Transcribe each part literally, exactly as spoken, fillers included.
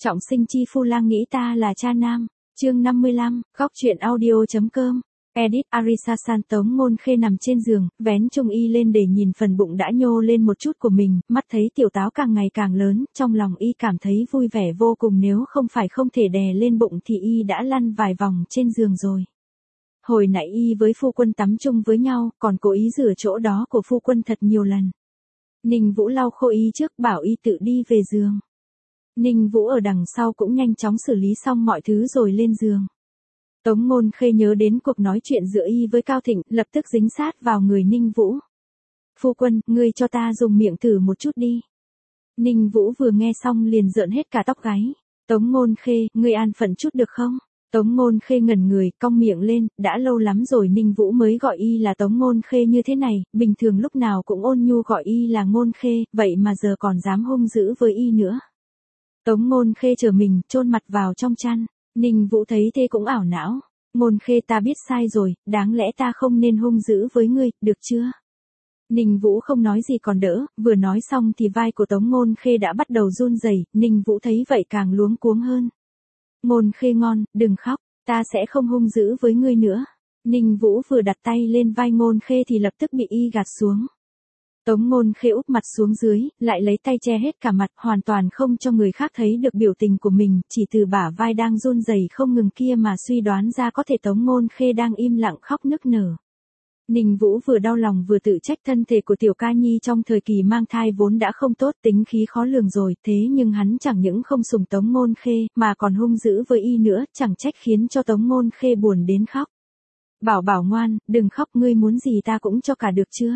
Trọng sinh chi phu lang nghĩ ta là cha nam. Chương năm mươi lăm, góc truyện audio.com. Edit Arisa San Tống Ngôn Khê nằm trên giường, vén trung y lên để nhìn phần bụng đã nhô lên một chút của mình, mắt thấy tiểu táo càng ngày càng lớn, trong lòng y cảm thấy vui vẻ vô cùng, nếu không phải không thể đè lên bụng thì y đã lăn vài vòng trên giường rồi. Hồi nãy y với phu quân tắm chung với nhau, còn cố ý rửa chỗ đó của phu quân thật nhiều lần. Ninh Vũ lau khô y trước, bảo y tự đi về giường. Ninh Vũ ở đằng sau cũng nhanh chóng xử lý xong mọi thứ rồi lên giường. Tống Ngôn Khê nhớ đến cuộc nói chuyện giữa y với Cao Thịnh, lập tức dính sát vào người Ninh Vũ. Phu quân, ngươi cho ta dùng miệng thử một chút đi. Ninh Vũ vừa nghe xong liền rợn hết cả tóc gáy. Tống Ngôn Khê, ngươi an phận chút được không? Tống Ngôn Khê ngẩn người, cong miệng lên, đã lâu lắm rồi Ninh Vũ mới gọi y là Tống Ngôn Khê như thế này, bình thường lúc nào cũng ôn nhu gọi y là Ngôn Khê, vậy mà giờ còn dám hung dữ với y nữa. Tống Ngôn Khê trở mình, chôn mặt vào trong chăn. Ninh Vũ thấy thế cũng ảo não. Ngôn Khê, ta biết sai rồi, đáng lẽ ta không nên hung dữ với ngươi, được chưa? Ninh Vũ không nói gì còn đỡ, vừa nói xong thì vai của Tống Ngôn Khê đã bắt đầu run rẩy. Ninh Vũ thấy vậy càng luống cuống hơn. Ngôn Khê ngon, đừng khóc, ta sẽ không hung dữ với ngươi nữa. Ninh Vũ vừa đặt tay lên vai Ngôn Khê thì lập tức bị y gạt xuống. Tống Ngôn Khê úp mặt xuống dưới, lại lấy tay che hết cả mặt, hoàn toàn không cho người khác thấy được biểu tình của mình, chỉ từ bả vai đang run rẩy không ngừng kia mà suy đoán ra có thể Tống Ngôn Khê đang im lặng khóc nức nở. Ninh Vũ vừa đau lòng vừa tự trách thân thể của tiểu ca nhi trong thời kỳ mang thai vốn đã không tốt, tính khí khó lường rồi, thế nhưng hắn chẳng những không sủng Tống Ngôn Khê, mà còn hung dữ với y nữa, chẳng trách khiến cho Tống Ngôn Khê buồn đến khóc. Bảo bảo ngoan, đừng khóc, ngươi muốn gì ta cũng cho cả được chưa?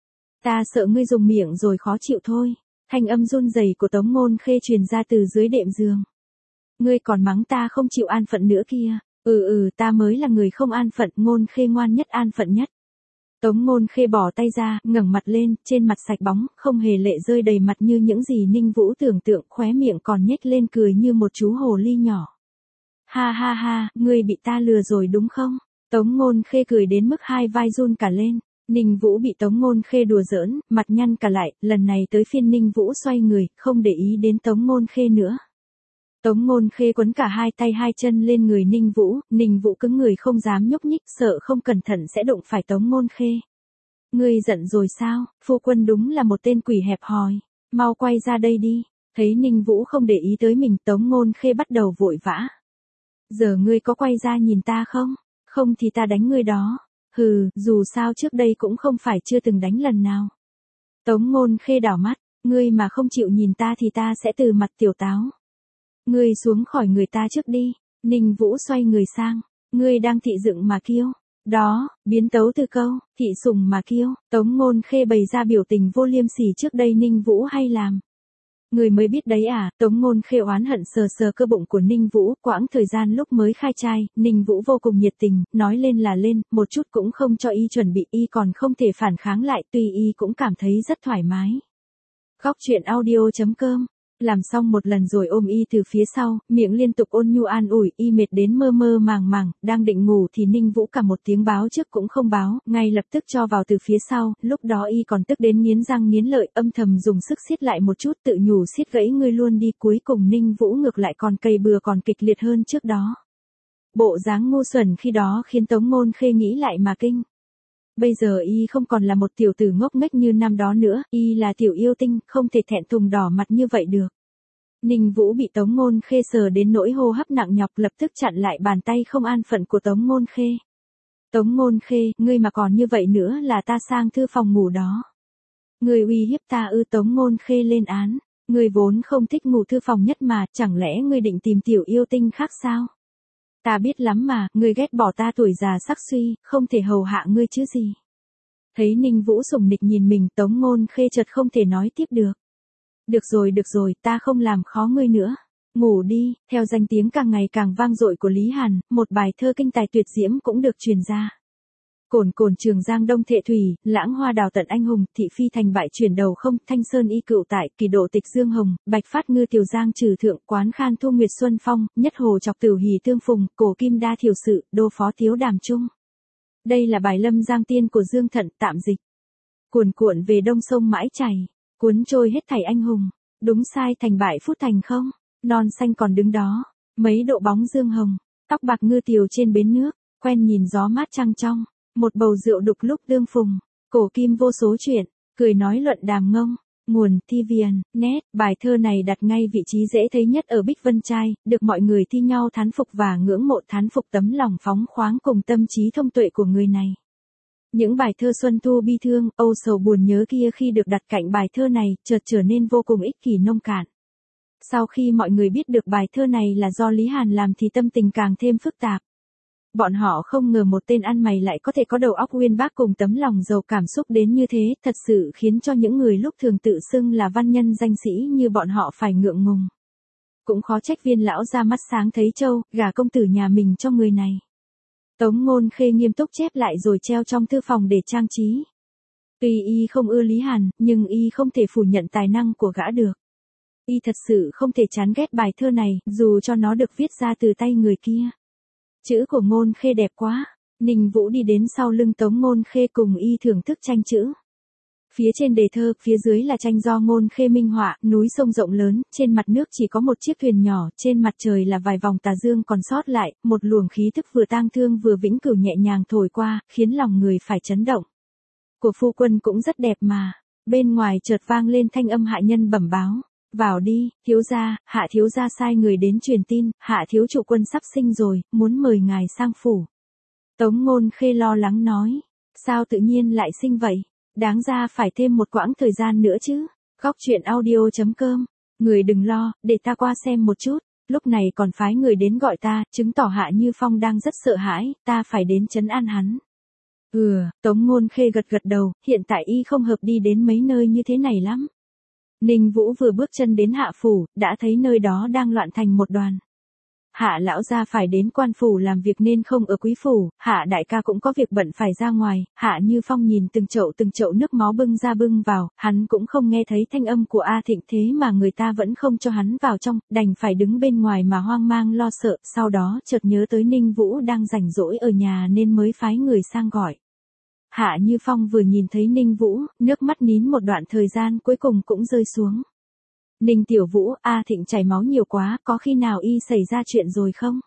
Ta sợ ngươi dùng miệng rồi khó chịu thôi. Thanh âm run rẩy của Tống Ngôn Khê truyền ra từ dưới đệm giường. Ngươi còn mắng ta không chịu an phận nữa kia. Ừ ừ, ta mới là người không an phận, Ngôn Khê ngoan nhất an phận nhất. Tống Ngôn Khê bỏ tay ra, ngẩng mặt lên, trên mặt sạch bóng, không hề lệ rơi đầy mặt như những gì Ninh Vũ tưởng tượng, khóe miệng còn nhếch lên cười như một chú hồ ly nhỏ. Ha ha ha, ngươi bị ta lừa rồi đúng không? Tống Ngôn Khê cười đến mức hai vai run cả lên. Ninh Vũ bị Tống Ngôn Khê đùa giỡn, mặt nhăn cả lại, lần này tới phiên Ninh Vũ xoay người, không để ý đến Tống Ngôn Khê nữa. Tống Ngôn Khê quấn cả hai tay hai chân lên người Ninh Vũ, Ninh Vũ cứng người không dám nhúc nhích, sợ không cẩn thận sẽ đụng phải Tống Ngôn Khê. Ngươi giận rồi sao? Phu quân đúng là một tên quỷ hẹp hòi, mau quay ra đây đi. Thấy Ninh Vũ không để ý tới mình, Tống Ngôn Khê bắt đầu vội vã. Giờ ngươi có quay ra nhìn ta không? Không thì ta đánh ngươi đó. Hừ, dù sao trước đây cũng không phải chưa từng đánh lần nào. Tống Ngôn Khê đảo mắt, ngươi mà không chịu nhìn ta thì ta sẽ từ mặt tiểu táo. Ngươi xuống khỏi người ta trước đi. Ninh Vũ xoay người sang, ngươi đang thị dựng mà kiêu. Đó, biến tấu từ câu, thị sùng mà kiêu. Tống Ngôn Khê bày ra biểu tình vô liêm sỉ trước đây Ninh Vũ hay làm. Người mới biết đấy à? Tống Ngôn Khê oán hận sờ sờ cơ bụng của Ninh Vũ, quãng thời gian lúc mới khai trai, Ninh Vũ vô cùng nhiệt tình, nói lên là lên, một chút cũng không cho y chuẩn bị, y còn không thể phản kháng lại, tuy y cũng cảm thấy rất thoải mái. Góc truyện audio.com. Làm xong một lần rồi ôm y từ phía sau, miệng liên tục ôn nhu an ủi, y mệt đến mơ mơ màng màng, đang định ngủ thì Ninh Vũ cả một tiếng báo trước cũng không báo, ngay lập tức cho vào từ phía sau, lúc đó y còn tức đến nghiến răng nghiến lợi, âm thầm dùng sức siết lại một chút, tự nhủ siết gãy ngươi luôn đi, cuối cùng Ninh Vũ ngược lại còn cày bừa còn kịch liệt hơn trước đó. Bộ dáng ngu xuẩn khi đó khiến Tống Ngôn Khê nghĩ lại mà kinh. Bây giờ y không còn là một tiểu tử ngốc nghếch như năm đó nữa, y là tiểu yêu tinh, không thể thẹn thùng đỏ mặt như vậy được. Ninh Vũ bị Tống Ngôn Khê sờ đến nỗi hô hấp nặng nhọc, lập tức chặn lại bàn tay không an phận của Tống Ngôn Khê. Tống Ngôn Khê, ngươi mà còn như vậy nữa là ta sang thư phòng ngủ đó. Ngươi uy hiếp ta ư? Tống Ngôn Khê lên án, ngươi vốn không thích ngủ thư phòng nhất mà, chẳng lẽ ngươi định tìm tiểu yêu tinh khác sao? Ta biết lắm mà, ngươi ghét bỏ ta tuổi già sắc suy, không thể hầu hạ ngươi chứ gì. Thấy Ninh Vũ sủng nịch nhìn mình, Tống Ngôn Khê chợt không thể nói tiếp được. Được rồi được rồi, ta không làm khó ngươi nữa. Ngủ đi. Theo danh tiếng càng ngày càng vang dội của Lý Hàn, một bài thơ kinh tài tuyệt diễm cũng được truyền ra. Cồn cồn Trường Giang Đông Thệ Thủy, lãng hoa đào tận anh hùng, thị phi thành bại chuyển đầu không, Thanh Sơn y cựu tại, kỳ độ tịch Dương Hồng, bạch phát ngư tiểu giang trừ thượng, quán khan thu nguyệt xuân phong, nhất hồ chọc tử hỷ tương phùng, cổ kim đa thiểu sự, đô phó tiếu đàm trung. Đây là bài Lâm Giang Tiên của Dương Thận, tạm dịch. Cuồn cuộn về đông sông mãi chảy, cuốn trôi hết thảy anh hùng, đúng sai thành bại phút thành không. non xanh còn đứng đó, mấy độ bóng dương hồng, tóc bạc ngư tiều trên bến nước, quen nhìn gió mát trăng trong, một bầu rượu đục lúc tương phùng, cổ kim vô số chuyện, cười nói luận đàm ngông. Nguồn ti vi en, net, bài thơ này đặt ngay vị trí dễ thấy nhất ở Bích Vân Trai, được mọi người thi nhau thán phục và ngưỡng mộ thán phục tấm lòng phóng khoáng cùng tâm trí thông tuệ của người này. Những bài thơ xuân thu bi thương, âu sầu buồn nhớ kia khi được đặt cạnh bài thơ này, chợt trở nên vô cùng ích kỷ nông cạn. Sau khi mọi người biết được bài thơ này là do Lý Hàn làm thì tâm tình càng thêm phức tạp. Bọn họ không ngờ một tên ăn mày lại có thể có đầu óc uyên bác cùng tấm lòng giàu cảm xúc đến như thế, thật sự khiến cho những người lúc thường tự xưng là văn nhân danh sĩ như bọn họ phải ngượng ngùng. Cũng khó trách Viên lão ra mắt sáng thấy trâu, gả công tử nhà mình cho người này. Tống Ngôn Khê nghiêm túc chép lại rồi treo trong thư phòng để trang trí. Tuy y không ưa Lý Hàn, nhưng y không thể phủ nhận tài năng của gã được. Y thật sự không thể chán ghét bài thơ này, dù cho nó được viết ra từ tay người kia. Chữ của Ngôn Khê đẹp quá. Ninh Vũ đi đến sau lưng Tống Ngôn Khê cùng y thưởng thức tranh chữ. Phía trên đề thơ, phía dưới là tranh do Ngôn Khê minh họa, núi sông rộng lớn, trên mặt nước chỉ có một chiếc thuyền nhỏ, trên mặt trời là vài vòng tà dương còn sót lại, một luồng khí thức vừa tang thương vừa vĩnh cửu nhẹ nhàng thổi qua, khiến lòng người phải chấn động. Của phu quân cũng rất đẹp mà. Bên ngoài chợt vang lên thanh âm hạ nhân bẩm báo. Vào đi, thiếu gia, hạ thiếu gia sai người đến truyền tin, hạ thiếu chủ quân sắp sinh rồi, muốn mời ngài sang phủ. Tống Ngôn Khê lo lắng nói, sao tự nhiên lại sinh vậy, đáng ra phải thêm một quãng thời gian nữa chứ. Góc truyện audio chấm com, người đừng lo, để ta qua xem một chút, lúc này còn phái người đến gọi ta, chứng tỏ Hạ Như Phong đang rất sợ hãi, ta phải đến trấn an hắn. Ừ, Tống Ngôn Khê gật gật đầu, hiện tại y không hợp đi đến mấy nơi như thế này lắm. Ninh Vũ vừa bước chân đến Hạ phủ, đã thấy nơi đó đang loạn thành một đoàn. Hạ lão gia phải đến quan phủ làm việc nên không ở quý phủ, Hạ đại ca cũng có việc bận phải ra ngoài, Hạ Như Phong nhìn từng chậu từng chậu nước máu bưng ra bưng vào, hắn cũng không nghe thấy thanh âm của A Thịnh thế mà người ta vẫn không cho hắn vào trong, đành phải đứng bên ngoài mà hoang mang lo sợ, sau đó chợt nhớ tới Ninh Vũ đang rảnh rỗi ở nhà nên mới phái người sang gọi. Hạ Như Phong vừa nhìn thấy Ninh Vũ, nước mắt nín một đoạn thời gian cuối cùng cũng rơi xuống. Ninh Tiểu Vũ, A Thịnh chảy máu nhiều quá, có khi nào y xảy ra chuyện rồi không?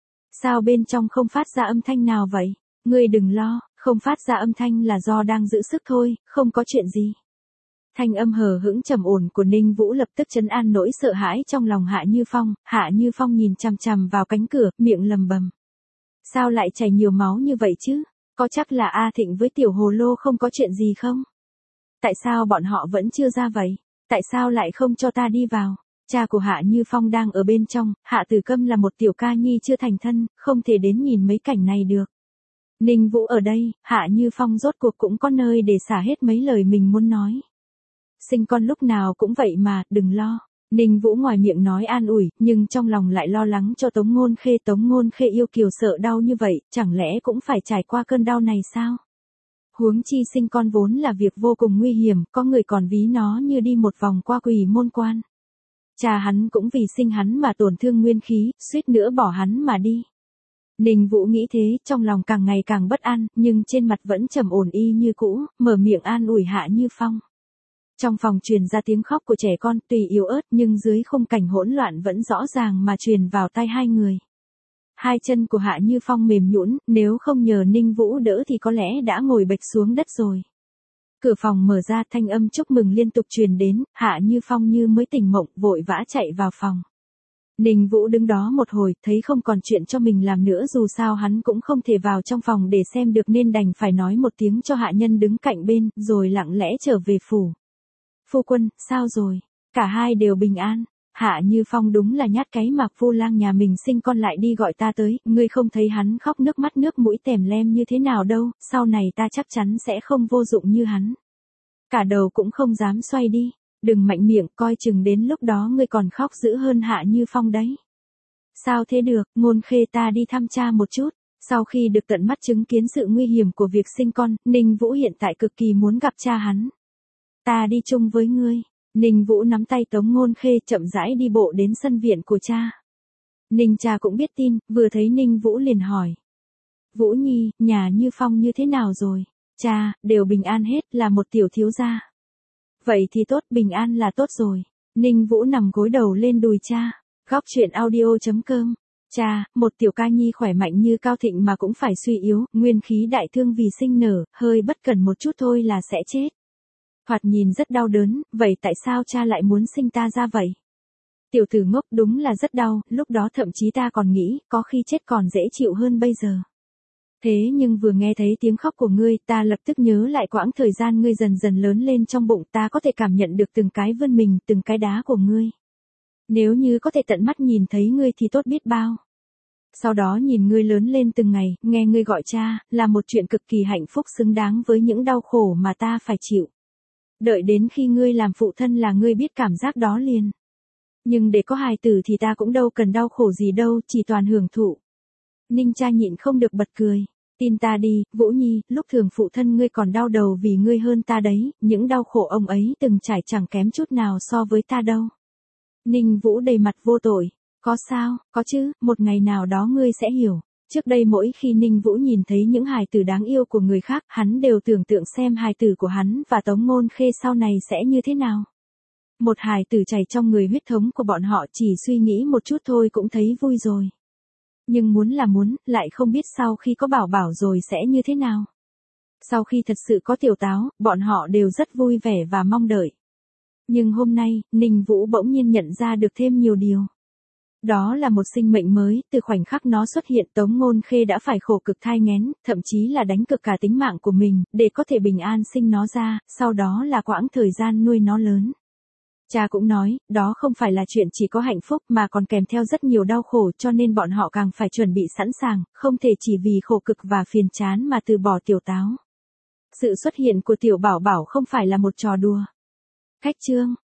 Sao bên trong không phát ra âm thanh nào vậy? Ngươi đừng lo, không phát ra âm thanh là do đang giữ sức thôi, không có chuyện gì. Thanh âm hờ hững trầm ổn của Ninh Vũ lập tức trấn an nỗi sợ hãi trong lòng Hạ Như Phong, Hạ Như Phong nhìn chằm chằm vào cánh cửa, miệng lầm bầm. Sao lại chảy nhiều máu như vậy chứ? Có chắc là A Thịnh với Tiểu Hồ Lô không có chuyện gì không? Tại sao bọn họ vẫn chưa ra vậy? Tại sao lại không cho ta đi vào? Cha của Hạ Như Phong đang ở bên trong, Hạ Tử Câm là một tiểu ca nhi chưa thành thân, không thể đến nhìn mấy cảnh này được. Ninh Vũ ở đây, Hạ Như Phong rốt cuộc cũng có nơi để xả hết mấy lời mình muốn nói. Sinh con lúc nào cũng vậy mà, đừng lo. Ninh Vũ ngoài miệng nói an ủi, nhưng trong lòng lại lo lắng cho Tống Ngôn Khê. Tống Ngôn Khê yêu kiều sợ đau như vậy, chẳng lẽ cũng phải trải qua cơn đau này sao? Huống chi sinh con vốn là việc vô cùng nguy hiểm, có người còn ví nó như đi một vòng qua quỷ môn quan. Cha hắn cũng vì sinh hắn mà tổn thương nguyên khí, suýt nữa bỏ hắn mà đi. Ninh Vũ nghĩ thế, trong lòng càng ngày càng bất an, nhưng trên mặt vẫn trầm ổn y như cũ, mở miệng an ủi Hạ Như Phong. Trong phòng truyền ra tiếng khóc của trẻ con, tuy yếu ớt nhưng dưới khung cảnh hỗn loạn vẫn rõ ràng mà truyền vào tai hai người. Hai chân của Hạ Như Phong mềm nhũn, nếu không nhờ Ninh Vũ đỡ thì có lẽ đã ngồi bệt xuống đất rồi. Cửa phòng mở ra, thanh âm chúc mừng liên tục truyền đến, Hạ Như Phong như mới tỉnh mộng, vội vã chạy vào phòng. Ninh Vũ đứng đó một hồi, thấy không còn chuyện cho mình làm nữa, dù sao hắn cũng không thể vào trong phòng để xem được nên đành phải nói một tiếng cho hạ nhân đứng cạnh bên, rồi lặng lẽ trở về phủ. Phu quân, sao rồi? Cả hai đều bình an. Hạ Như Phong đúng là nhát cái Mạc Phu Lang nhà mình sinh con lại đi gọi ta tới, ngươi không thấy hắn khóc nước mắt nước mũi tèm lem như thế nào đâu, sau này ta chắc chắn sẽ không vô dụng như hắn. Cả đầu cũng không dám xoay đi, đừng mạnh miệng, coi chừng đến lúc đó ngươi còn khóc dữ hơn Hạ Như Phong đấy. Sao thế được, Ngôn Khê ta đi thăm cha một chút. Sau khi được tận mắt chứng kiến sự nguy hiểm của việc sinh con, Ninh Vũ hiện tại cực kỳ muốn gặp cha hắn. Ta đi chung với ngươi. Ninh Vũ nắm tay Tống Ngôn Khê chậm rãi đi bộ đến sân viện của cha. Ninh cha cũng biết tin, vừa thấy Ninh Vũ liền hỏi. Vũ Nhi, nhà Như Phong như thế nào rồi? Cha, đều bình an hết, là một tiểu thiếu gia. Vậy thì tốt, bình an là tốt rồi. Ninh Vũ nằm gối đầu lên đùi cha. Góc chuyện audio chấm com. Cha, một tiểu ca nhi khỏe mạnh như Cao Thịnh mà cũng phải suy yếu, nguyên khí đại thương vì sinh nở, hơi bất cẩn một chút thôi là sẽ chết. Thoạt nhìn rất đau đớn, vậy tại sao cha lại muốn sinh ta ra vậy? Tiểu tử ngốc, đúng là rất đau, lúc đó thậm chí ta còn nghĩ, có khi chết còn dễ chịu hơn bây giờ. Thế nhưng vừa nghe thấy tiếng khóc của ngươi, ta lập tức nhớ lại quãng thời gian ngươi dần dần lớn lên trong bụng, ta có thể cảm nhận được từng cái vươn mình, từng cái đá của ngươi. Nếu như có thể tận mắt nhìn thấy ngươi thì tốt biết bao. Sau đó nhìn ngươi lớn lên từng ngày, nghe ngươi gọi cha, là một chuyện cực kỳ hạnh phúc xứng đáng với những đau khổ mà ta phải chịu. Đợi đến khi ngươi làm phụ thân là ngươi biết cảm giác đó liền. Nhưng để có hài tử thì ta cũng đâu cần đau khổ gì đâu, chỉ toàn hưởng thụ. Ninh cha nhịn không được bật cười. Tin ta đi, Vũ Nhi, lúc thường phụ thân ngươi còn đau đầu vì ngươi hơn ta đấy, những đau khổ ông ấy từng trải chẳng kém chút nào so với ta đâu. Ninh Vũ đầy mặt vô tội. Có sao, có chứ, một ngày nào đó ngươi sẽ hiểu. Trước đây mỗi khi Ninh Vũ nhìn thấy những hài tử đáng yêu của người khác, hắn đều tưởng tượng xem hài tử của hắn và Tống Ngôn Khê sau này sẽ như thế nào. Một hài tử chảy trong người huyết thống của bọn họ chỉ suy nghĩ một chút thôi cũng thấy vui rồi. Nhưng muốn là muốn, lại không biết sau khi có bảo bảo rồi sẽ như thế nào. Sau khi thật sự có tiểu táo, bọn họ đều rất vui vẻ và mong đợi. Nhưng hôm nay, Ninh Vũ bỗng nhiên nhận ra được thêm nhiều điều. Đó là một sinh mệnh mới, từ khoảnh khắc nó xuất hiện Tống Ngôn Khê đã phải khổ cực thai nghén, thậm chí là đánh cược cả tính mạng của mình, để có thể bình an sinh nó ra, sau đó là quãng thời gian nuôi nó lớn. Cha cũng nói, đó không phải là chuyện chỉ có hạnh phúc mà còn kèm theo rất nhiều đau khổ cho nên bọn họ càng phải chuẩn bị sẵn sàng, không thể chỉ vì khổ cực và phiền chán mà từ bỏ tiểu táo. Sự xuất hiện của tiểu bảo bảo không phải là một trò đùa. Khách chương.